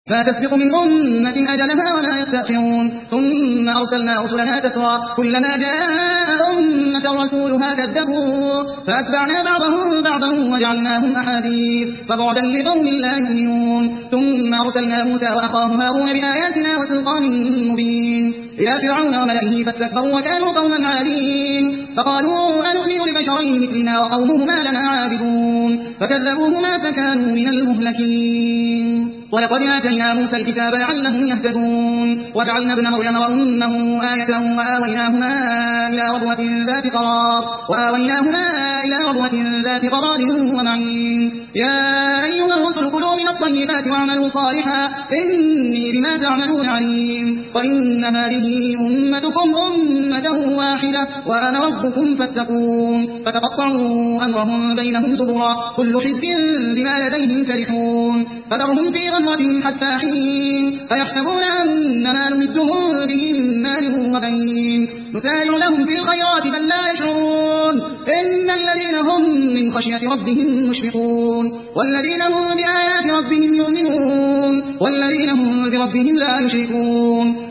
ما تسبق من أمة أجلها ولا يستأخرون ثم أرسلنا رسلنا تترى كلما جاء أمة رسولها كذبوا فأتبعنا بعضهم بعضا وجعلناهم أحاديث فبعدا لقوم لا يؤمنون ثم أرسلنا موسى وأخاه هارون بآياتنا وسلطان مبين إلى فرعون وملئه فاستكبروا وكانوا قوما عالين فقالوا أنؤمن لبشرين مثلنا وقومهما لنا عابدون فكذبوهما فكانوا من المهلكين ولقد آتينا موسى الكتاب لعلهم يهتدون وجعلنا ابن مريم وأمه آية وآويناهما إلى ربوة ذات قرار ومعين يا أيها الرسل كلوا من الطيبات واعملوا صالحا إني بما تعملون عليم وإن هذه أمتكم أمة واحدة وأنا ربكم فاتقون فتقطعوا أمرهم بينهم زبرا كل حزب بما لديهم فرحون فذرهم في غمرتهم حتى حين فيحسبون أن ما نمدهم به من مال وبنين نسارع لهم في الخيرات بل لا يشعرون إن الذين هم من خشية ربهم مشفقون والذين هم بآيات ربهم يؤمنون والذين هم بربهم لا يشركون